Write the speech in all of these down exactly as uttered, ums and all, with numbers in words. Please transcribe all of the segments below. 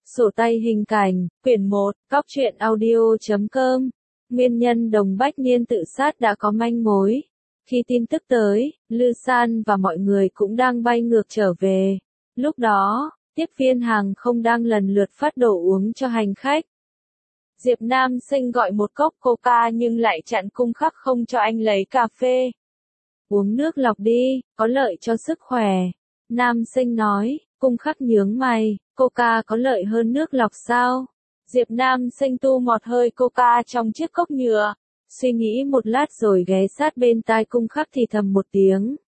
Sổ tay hình cảnh, quyển một, cóc truyện audio chấm com. Nguyên nhân Đồng Bách Niên tự sát đã có manh mối. Khi tin tức tới, Lư San và mọi người cũng đang bay ngược trở về. Lúc đó, tiếp viên hàng không đang lần lượt phát đồ uống cho hành khách. Diệp Nam Sinh gọi một cốc coca nhưng lại chặn Cung Khắc không cho anh lấy cà phê. Uống nước lọc đi, có lợi cho sức khỏe. Nam Sinh nói. Cung Khắc nhướng mày, coca có lợi hơn nước lọc sao? Diệp Nam Sinh tu một hơi coca trong chiếc cốc nhựa, suy nghĩ một lát rồi ghé sát bên tai Cung Khắc thì thầm một tiếng.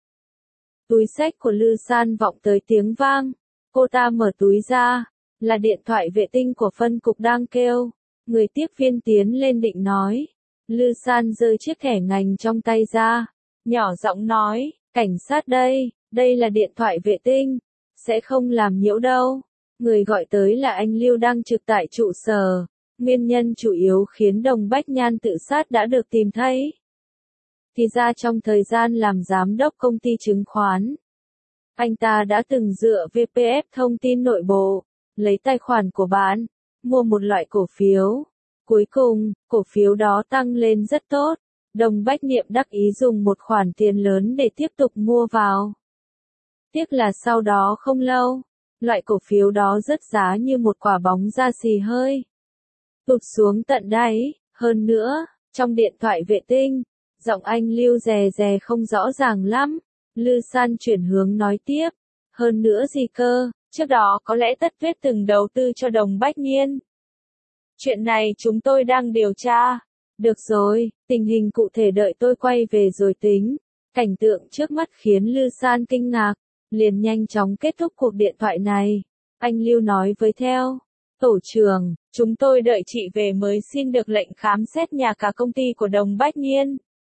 Túi xách của Lư San vọng tới tiếng vang, cô ta mở túi ra, là điện thoại vệ tinh của phân cục đang kêu. Người tiếp viên tiến lên định nói, Lư San giơ chiếc thẻ ngành trong tay ra, nhỏ giọng nói, cảnh sát đây, đây là điện thoại vệ tinh. Sẽ không làm nhiễu đâu. Người gọi tới là anh Lưu đang trực tại trụ sở. Nguyên nhân chủ yếu khiến Đồng Bách Nhan tự sát đã được tìm thấy. Thì ra trong thời gian làm giám đốc công ty chứng khoán, anh ta đã từng dựa vê pê ép thông tin nội bộ, lấy tài khoản của bạn, mua một loại cổ phiếu. Cuối cùng, cổ phiếu đó tăng lên rất tốt. Đồng Bách Niệm đắc ý dùng một khoản tiền lớn để tiếp tục mua vào. Tiếc là sau đó không lâu, loại cổ phiếu đó rớt giá như một quả bóng da xì hơi, tụt xuống tận đáy. Hơn nữa, trong điện thoại vệ tinh, giọng anh Lưu rè rè không rõ ràng lắm. Lư San chuyển hướng nói tiếp, hơn nữa gì cơ, trước đó có lẽ Tất Tuyết từng đầu tư cho Đồng Bách Niên. Chuyện này chúng tôi đang điều tra. Được rồi, tình hình cụ thể đợi tôi quay về rồi tính. Cảnh tượng trước mắt khiến Lư San kinh ngạc. Liền nhanh chóng kết thúc cuộc điện thoại này. Anh Lưu nói với theo. Tổ trưởng, chúng tôi đợi chị về mới xin được lệnh khám xét nhà cả công ty của Đồng Bách Niên.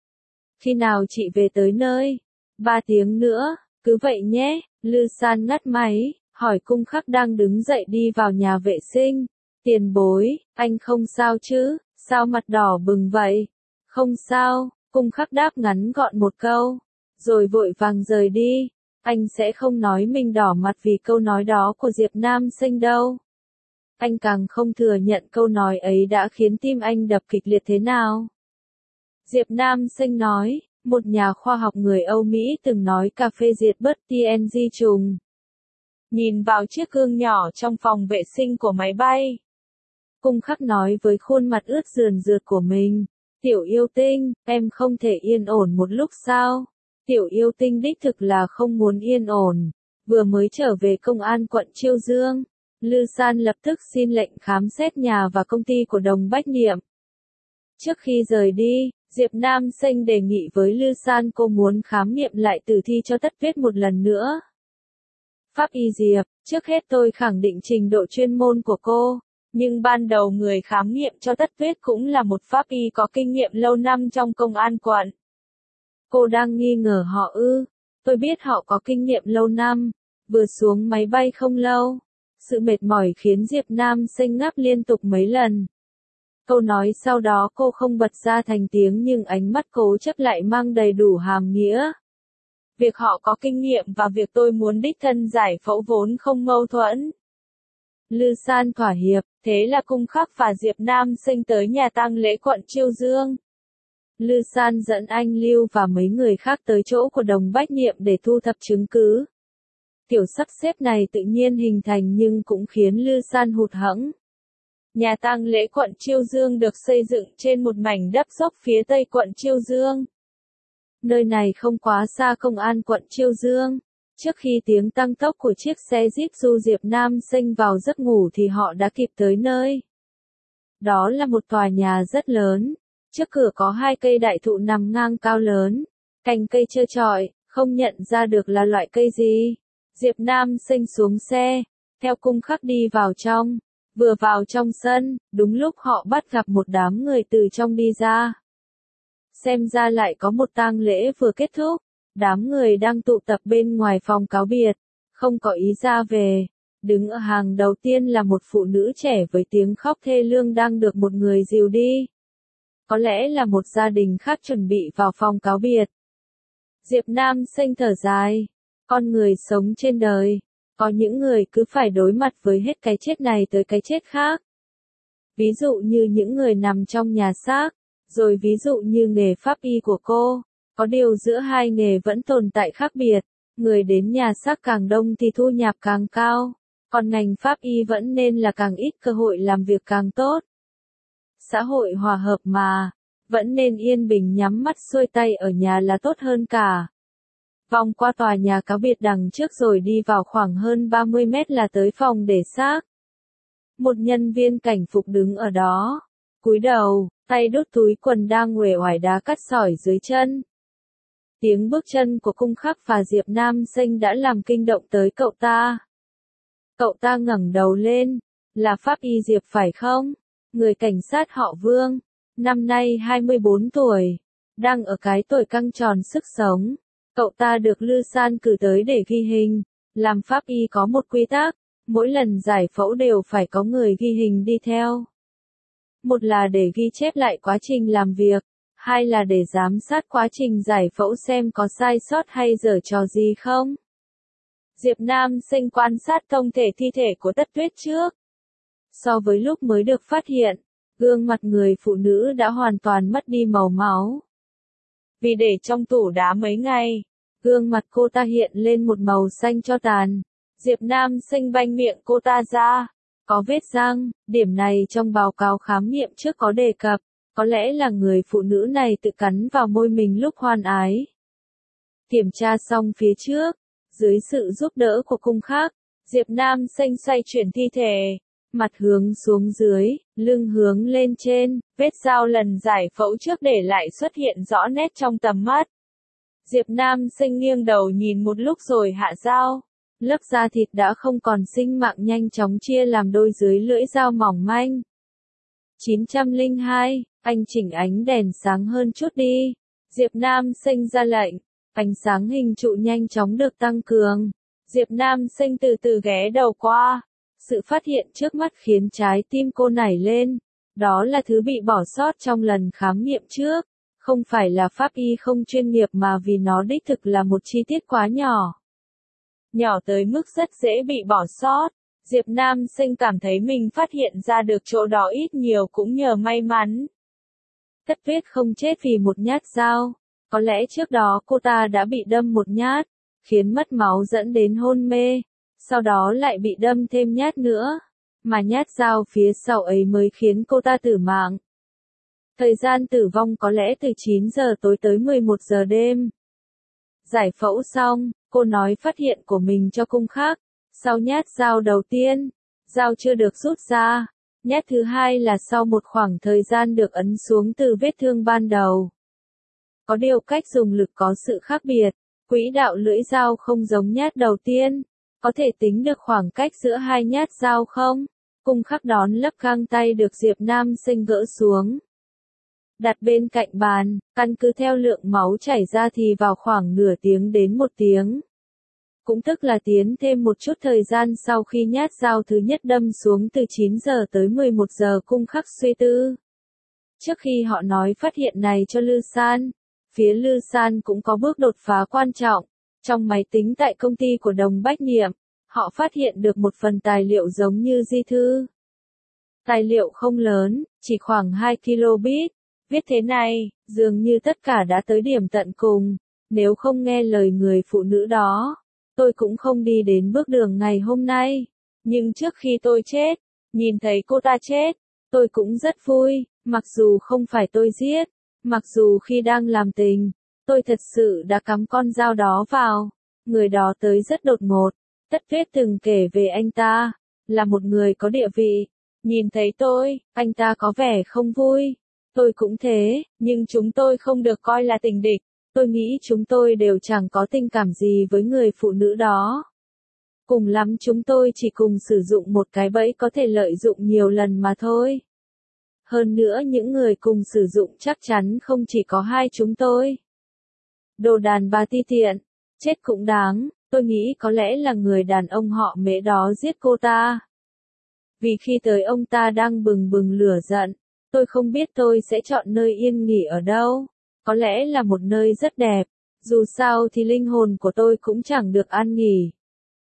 Khi nào chị về tới nơi? Ba tiếng nữa, cứ vậy nhé. Lư San ngắt máy, hỏi Cung Khắc đang đứng dậy đi vào nhà vệ sinh. Tiền bối, anh không sao chứ? Sao mặt đỏ bừng vậy? Không sao, Cung Khắc đáp ngắn gọn một câu, rồi vội vàng rời đi. Anh sẽ không nói mình đỏ mặt vì câu nói đó của Diệp Nam Sinh đâu. Anh càng không thừa nhận câu nói ấy đã khiến tim anh đập kịch liệt thế nào. Diệp Nam Sinh nói, một nhà khoa học người Âu Mỹ từng nói cà phê diệt bớt tê en giê trùng. Nhìn vào chiếc gương nhỏ trong phòng vệ sinh của máy bay, Cung Khắc nói với khuôn mặt ướt rườn rượt của mình, Tiểu yêu tinh, em không thể yên ổn một lúc sao? Tiểu yêu tinh đích thực là không muốn yên ổn. Vừa mới trở về công an quận Chiêu Dương, Lư San lập tức xin lệnh khám xét nhà và công ty của Đồng Bách Niệm. Trước khi rời đi, Diệp Nam Sinh đề nghị với Lư San cô muốn khám nghiệm lại tử thi cho Tất Tuyết một lần nữa. Pháp y Diệp, trước hết tôi khẳng định trình độ chuyên môn của cô, nhưng ban đầu người khám nghiệm cho Tất Tuyết cũng là một pháp y có kinh nghiệm lâu năm trong công an quận. Cô đang nghi ngờ họ ư? Tôi biết họ có kinh nghiệm lâu năm. Vừa xuống máy bay không lâu, sự mệt mỏi khiến Diệp Nam Sinh ngáp liên tục mấy lần. Câu nói sau đó cô không bật ra thành tiếng nhưng ánh mắt cố chấp lại mang đầy đủ hàm nghĩa. Việc họ có kinh nghiệm và việc tôi muốn đích thân giải phẫu vốn không mâu thuẫn. Lư San thỏa hiệp, thế là Cung Khắc và Diệp Nam Sinh tới nhà tang lễ quận Chiêu Dương. Lư San dẫn anh Lưu và mấy người khác tới chỗ của Đồng Bách Niệm để thu thập chứng cứ. Tiểu sắp xếp này tự nhiên hình thành nhưng cũng khiến Lư San hụt hẫng. Nhà tang lễ quận Chiêu Dương được xây dựng trên một mảnh đất dốc phía tây quận Chiêu Dương. Nơi này không quá xa công an quận Chiêu Dương. Trước khi tiếng tăng tốc của chiếc xe Jeep du Diệp Nam Sinh vào giấc ngủ thì họ đã kịp tới nơi. Đó là một tòa nhà rất lớn. Trước cửa có hai cây đại thụ nằm ngang cao lớn, cành cây trơ trọi, không nhận ra được là loại cây gì. Diệp Nam Sinh xuống xe, theo Cung Khắc đi vào trong. Vừa vào trong sân, đúng lúc họ bắt gặp một đám người từ trong đi ra. Xem ra lại có một tang lễ vừa kết thúc. Đám người đang tụ tập bên ngoài phòng cáo biệt, không có ý ra về. Đứng ở hàng đầu tiên là một phụ nữ trẻ với tiếng khóc thê lương đang được một người dìu đi. Có lẽ là một gia đình khác chuẩn bị vào phòng cáo biệt. Diệp Nam Sinh thở dài. Con người sống trên đời, Có những người cứ phải đối mặt với hết cái chết này tới cái chết khác. Ví dụ như những người nằm trong nhà xác, rồi ví dụ như nghề pháp y của cô. Có điều giữa hai nghề vẫn tồn tại khác biệt, người đến nhà xác càng đông thì thu nhập càng cao, còn ngành pháp y vẫn nên là càng ít cơ hội làm việc càng tốt. Xã hội hòa hợp mà, vẫn nên yên bình nhắm mắt xuôi tay ở nhà là tốt hơn cả. Vòng qua tòa nhà cáo biệt đằng trước rồi đi vào khoảng hơn ba mươi mét là tới phòng để xác. Một nhân viên cảnh phục đứng ở đó, cúi đầu, tay đút túi quần đang uể oải đá cắt sỏi dưới chân. Tiếng bước chân của Cung Khắc và Diệp Nam Sinh đã làm kinh động tới cậu ta. Cậu ta ngẩng đầu lên, là pháp y Diệp phải không? Người cảnh sát họ Vương, năm nay hai mươi bốn tuổi, đang ở cái tuổi căng tròn sức sống. Cậu ta được Lư San cử tới để ghi hình. Làm pháp y có một quy tắc, mỗi lần giải phẫu đều phải có người ghi hình đi theo. Một là để ghi chép lại quá trình làm việc, hai là để giám sát quá trình giải phẫu xem có sai sót hay giở trò gì không. Diệp Nam Sinh quan sát thông thể thi thể của Tất Tuyết trước. So với lúc mới được phát hiện, gương mặt người phụ nữ đã hoàn toàn mất đi màu máu. Vì để trong tủ đá mấy ngày, gương mặt cô ta hiện lên một màu xanh tro tàn. Diệp Nam Sinh banh miệng cô ta ra, có vết răng, điểm này trong báo cáo khám nghiệm trước có đề cập, có lẽ là người phụ nữ này tự cắn vào môi mình lúc hoan ái. Kiểm tra xong phía trước, dưới sự giúp đỡ của Cung Khắc, Diệp Nam Sinh xoay chuyển thi thể, mặt hướng xuống dưới, lưng hướng lên trên, vết dao lần giải phẫu trước để lại xuất hiện rõ nét trong tầm mắt. Diệp Nam Sinh nghiêng đầu nhìn một lúc rồi hạ dao. Lớp da thịt đã không còn sinh mạng nhanh chóng chia làm đôi dưới lưỡi dao mỏng manh. chín không hai, anh chỉnh ánh đèn sáng hơn chút đi. Diệp Nam Sinh ra lệnh. Ánh sáng hình trụ nhanh chóng được tăng cường. Diệp Nam Sinh từ từ ghé đầu qua. Sự phát hiện trước mắt khiến trái tim cô nảy lên. Đó là thứ bị bỏ sót trong lần khám nghiệm trước. Không phải là pháp y không chuyên nghiệp mà vì nó đích thực là một chi tiết quá nhỏ. Nhỏ tới mức rất dễ bị bỏ sót. Diệp Nam Sinh cảm thấy mình phát hiện ra được chỗ đó ít nhiều cũng nhờ may mắn. Tất Tuyết không chết vì một nhát dao. Có lẽ trước đó cô ta đã bị đâm một nhát, khiến mất máu dẫn đến hôn mê. Sau đó lại bị đâm thêm nhát nữa. Mà nhát dao phía sau ấy mới khiến cô ta tử mạng. Thời gian tử vong có lẽ từ chín giờ tối tới mười một giờ đêm. Giải phẫu xong, cô nói phát hiện của mình cho Cung Khắc. Sau nhát dao đầu tiên, dao chưa được rút ra. Nhát thứ hai là sau một khoảng thời gian được ấn xuống từ vết thương ban đầu. Có điều cách dùng lực có sự khác biệt. Quỹ đạo lưỡi dao không giống nhát đầu tiên. Có thể tính được khoảng cách giữa hai nhát dao không? Cung Khắc đón lớp găng tay được Diệp Nam Sinh gỡ xuống. Đặt bên cạnh bàn, căn cứ theo lượng máu chảy ra thì vào khoảng nửa tiếng đến một tiếng. Cũng tức là tiến thêm một chút thời gian sau khi nhát dao thứ nhất đâm xuống từ chín giờ tới mười một giờ. Cung Khắc suy tư. Trước khi họ nói phát hiện này cho Lư San, phía Lư San cũng có bước đột phá quan trọng. Trong máy tính tại công ty của Đồng Bách Niệm, họ phát hiện được một phần tài liệu giống như di thư. Tài liệu không lớn, chỉ khoảng hai ki lô bit. Viết thế này, dường như tất cả đã tới điểm tận cùng. Nếu không nghe lời người phụ nữ đó, tôi cũng không đi đến bước đường ngày hôm nay. Nhưng trước khi tôi chết, nhìn thấy cô ta chết, tôi cũng rất vui, mặc dù không phải tôi giết, mặc dù khi đang làm tình, tôi thật sự đã cắm con dao đó vào. Người đó tới rất đột ngột. Tất Tuyết từng kể về anh ta, là một người có địa vị. Nhìn thấy tôi, anh ta có vẻ không vui. Tôi cũng thế, nhưng chúng tôi không được coi là tình địch. Tôi nghĩ chúng tôi đều chẳng có tình cảm gì với người phụ nữ đó. Cùng lắm chúng tôi chỉ cùng sử dụng một cái bẫy có thể lợi dụng nhiều lần mà thôi. Hơn nữa những người cùng sử dụng chắc chắn không chỉ có hai chúng tôi. Đồ đàn bà ti tiện, chết cũng đáng, tôi nghĩ có lẽ là người đàn ông họ Mễ đó giết cô ta. Vì khi tới ông ta đang bừng bừng lửa giận, tôi không biết tôi sẽ chọn nơi yên nghỉ ở đâu. Có lẽ là một nơi rất đẹp, dù sao thì linh hồn của tôi cũng chẳng được an nghỉ.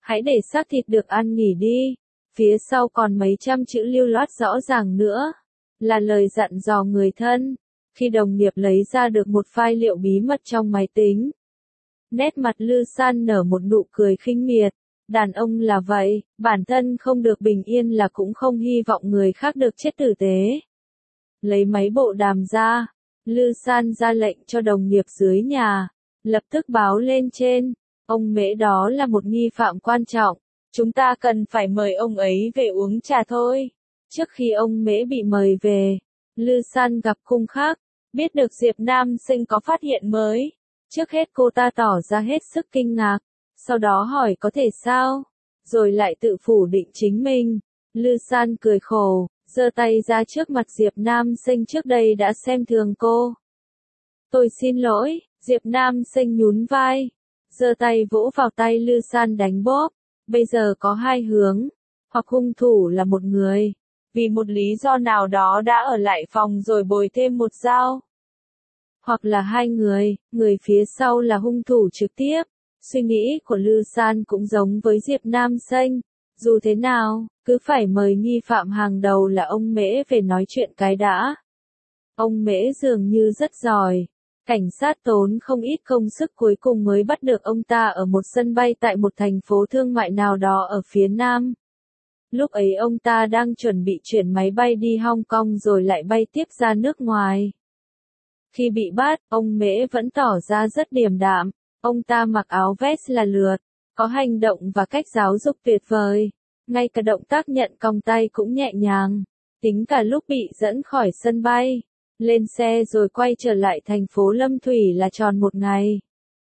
Hãy để xác thịt được ăn nghỉ đi. Phía sau còn mấy trăm chữ lưu loát rõ ràng nữa. Là lời dặn dò người thân. Khi đồng nghiệp lấy ra được một file liệu bí mật trong máy tính. Nét mặt Lư San nở một nụ cười khinh miệt. Đàn ông là vậy, bản thân không được bình yên là cũng không hy vọng người khác được chết tử tế. Lấy máy bộ đàm ra, Lư San ra lệnh cho đồng nghiệp dưới nhà, lập tức báo lên trên. Ông Mễ đó là một nghi phạm quan trọng, chúng ta cần phải mời ông ấy về uống trà thôi. Trước khi ông Mễ bị mời về, Lư San gặp khung khác, biết được Diệp Nam Sinh có phát hiện mới. Trước hết cô ta tỏ ra hết sức kinh ngạc, sau đó hỏi có thể sao, rồi lại tự phủ định chính mình. Lư San cười khổ, giơ tay ra trước mặt Diệp Nam Sinh trước đây đã xem thường cô. Tôi xin lỗi, Diệp Nam Sinh nhún vai, giơ tay vỗ vào tay Lư San đánh bóp. Bây giờ có hai hướng, hoặc hung thủ là một người, vì một lý do nào đó đã ở lại phòng rồi bồi thêm một dao. Hoặc là hai người, người phía sau là hung thủ trực tiếp. Suy nghĩ của Lư San cũng giống với Diệp Nam Sinh. Dù thế nào, cứ phải mời nghi phạm hàng đầu là ông Mễ về nói chuyện cái đã. Ông Mễ dường như rất giỏi. Cảnh sát tốn không ít công sức cuối cùng mới bắt được ông ta ở một sân bay tại một thành phố thương mại nào đó ở phía Nam. Lúc ấy ông ta đang chuẩn bị chuyển máy bay đi Hong Kong rồi lại bay tiếp ra nước ngoài. Khi bị bắt, ông Mễ vẫn tỏ ra rất điềm đạm. Ông ta mặc áo vest là lượt, có hành động và cách giáo dục tuyệt vời. Ngay cả động tác nhận còng tay cũng nhẹ nhàng. Tính cả lúc bị dẫn khỏi sân bay, lên xe rồi quay trở lại thành phố Lâm Thủy là tròn một ngày.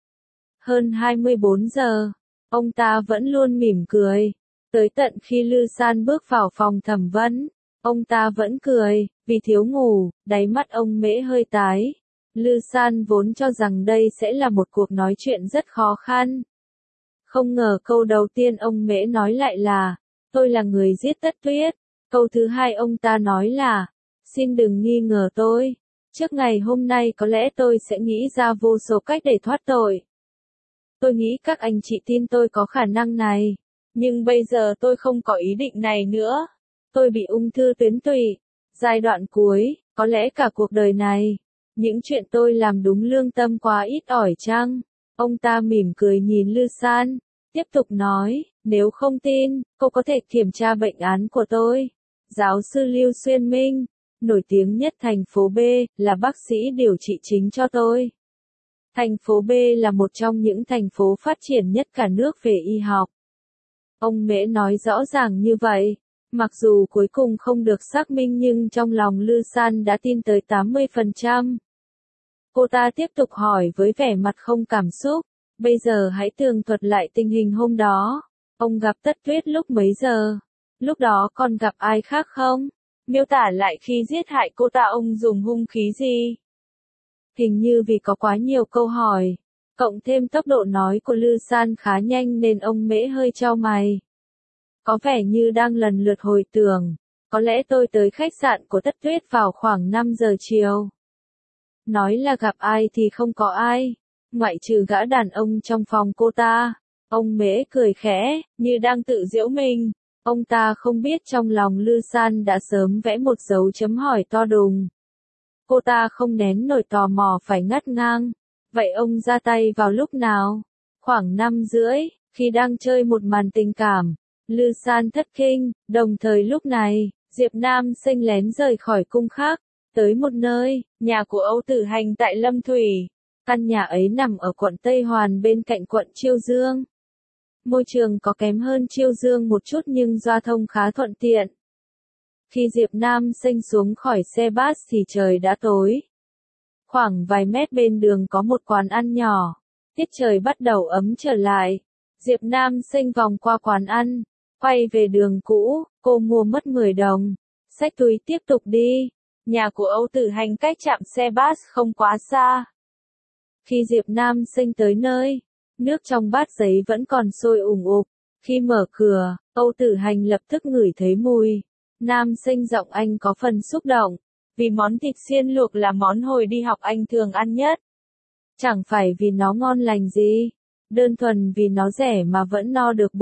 Hơn hai mươi bốn giờ, ông ta vẫn luôn mỉm cười. Tới tận khi Lư San bước vào phòng thẩm vấn, ông ta vẫn cười, vì thiếu ngủ, đáy mắt ông Mễ hơi tái. Lư San vốn cho rằng đây sẽ là một cuộc nói chuyện rất khó khăn. Không ngờ câu đầu tiên ông Mễ nói lại là, tôi là người giết Tất Tuyết. Câu thứ hai ông ta nói là, xin đừng nghi ngờ tôi. Trước ngày hôm nay có lẽ tôi sẽ nghĩ ra vô số cách để thoát tội. Tôi nghĩ các anh chị tin tôi có khả năng này. Nhưng bây giờ tôi không có ý định này nữa. Tôi bị ung thư tuyến tụy. Giai đoạn cuối, có lẽ cả cuộc đời này. Những chuyện tôi làm đúng lương tâm quá ít ỏi chăng? Ông ta mỉm cười nhìn Lư San, tiếp tục nói, nếu không tin, cô có thể kiểm tra bệnh án của tôi. Giáo sư Lưu Xuyên Minh, nổi tiếng nhất thành phố B, là bác sĩ điều trị chính cho tôi. Thành phố B là một trong những thành phố phát triển nhất cả nước về y học. Ông Mễ nói rõ ràng như vậy. Mặc dù cuối cùng không được xác minh nhưng trong lòng Lư San đã tin tới tám mươi phần trăm. Cô ta tiếp tục hỏi với vẻ mặt không cảm xúc. Bây giờ hãy tường thuật lại tình hình hôm đó. Ông gặp Tất Tuyết lúc mấy giờ? Lúc đó còn gặp ai khác không? Miêu tả lại khi giết hại cô ta ông dùng hung khí gì? Hình như vì có quá nhiều câu hỏi, cộng thêm tốc độ nói của Lư San khá nhanh nên ông Mễ hơi chau mày. Có vẻ như đang lần lượt hồi tưởng, có lẽ tôi tới khách sạn của Tất Tuyết vào khoảng năm giờ chiều. Nói là gặp ai thì không có ai, ngoại trừ gã đàn ông trong phòng cô ta. Ông Mễ cười khẽ, như đang tự giễu mình. Ông ta không biết trong lòng Lư San đã sớm vẽ một dấu chấm hỏi to đùng. Cô ta không nén nổi tò mò phải ngắt ngang. Vậy ông ra tay vào lúc nào? Khoảng năm rưỡi, khi đang chơi một màn tình cảm. Lư San thất kinh, đồng thời lúc này, Diệp Nam Sinh lén rời khỏi cung khác, tới một nơi, nhà của Âu Tử Hành tại Lâm Thủy. Căn nhà ấy nằm ở quận Tây Hoàn bên cạnh quận Chiêu Dương. Môi trường có kém hơn Chiêu Dương một chút nhưng giao thông khá thuận tiện. Khi Diệp Nam Sinh xuống khỏi xe bus thì trời đã tối. Khoảng vài mét bên đường có một quán ăn nhỏ. Tiết trời bắt đầu ấm trở lại. Diệp Nam Sinh vòng qua quán ăn, quay về đường cũ, cô mua mất mười đồng. Xách túi tiếp tục đi. Nhà của Âu Tử Hành cách trạm xe bus không quá xa. Khi Diệp Nam Sinh tới nơi, nước trong bát giấy vẫn còn sôi ủng ục. Khi mở cửa, Âu Tử Hành lập tức ngửi thấy mùi. Nam Sinh giọng anh có phần xúc động, vì món thịt xiên luộc là món hồi đi học anh thường ăn nhất. Chẳng phải vì nó ngon lành gì, đơn thuần vì nó rẻ mà vẫn no được bụng.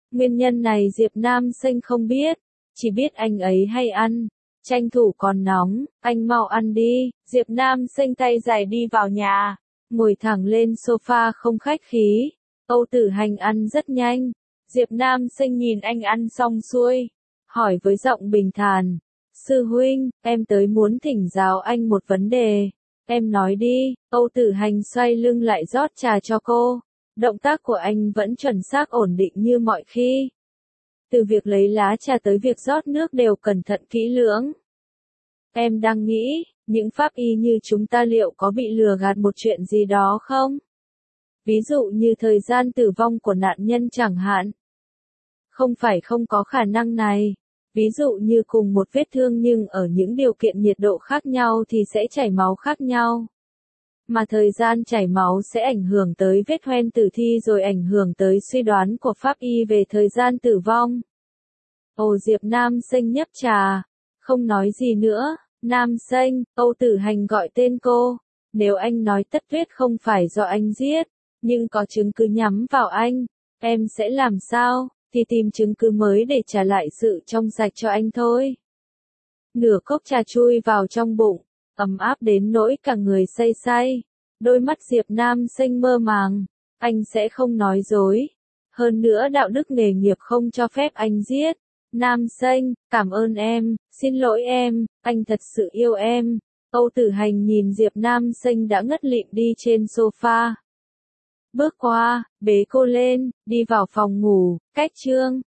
Nguyên nhân này Diệp Nam Sinh không biết, chỉ biết anh ấy hay ăn. Tranh thủ còn nóng, anh mau ăn đi. Diệp Nam Sinh tay dài đi vào nhà, ngồi thẳng lên sofa không khách khí. Âu Tử Hành ăn rất nhanh. Diệp Nam Sinh nhìn anh ăn xong xuôi, hỏi với giọng bình thản. Sư huynh, em tới muốn thỉnh giáo anh một vấn đề. Em nói đi. Âu Tử Hành xoay lưng lại rót trà cho cô. Động tác của anh vẫn chuẩn xác ổn định như mọi khi. Từ việc lấy lá trà tới việc rót nước đều cẩn thận kỹ lưỡng. Em đang nghĩ, những pháp y như chúng ta liệu có bị lừa gạt một chuyện gì đó không? Ví dụ như thời gian tử vong của nạn nhân chẳng hạn. Không phải không có khả năng này. Ví dụ như cùng một vết thương nhưng ở những điều kiện nhiệt độ khác nhau thì sẽ chảy máu khác nhau. Mà thời gian chảy máu sẽ ảnh hưởng tới vết hoen tử thi rồi ảnh hưởng tới suy đoán của pháp y về thời gian tử vong. Ồ Diệp Nam Sinh nhấp trà, không nói gì nữa. Nam Sinh, Âu Tử Hành gọi tên cô. Nếu anh nói Tất Tuyết không phải do anh giết, nhưng có chứng cứ nhắm vào anh, em sẽ làm sao? Thì tìm chứng cứ mới để trả lại sự trong sạch cho anh thôi. Nửa cốc trà chui vào trong bụng, ấm áp đến nỗi cả người say say. Đôi mắt Diệp Nam Sinh mơ màng, anh sẽ không nói dối. Hơn nữa đạo đức nghề nghiệp không cho phép anh giết. Nam Sinh, cảm ơn em, xin lỗi em, anh thật sự yêu em. Âu Tử Hành nhìn Diệp Nam Sinh đã ngất lịm đi trên sofa. Bước qua, bế cô lên, đi vào phòng ngủ, cách chương.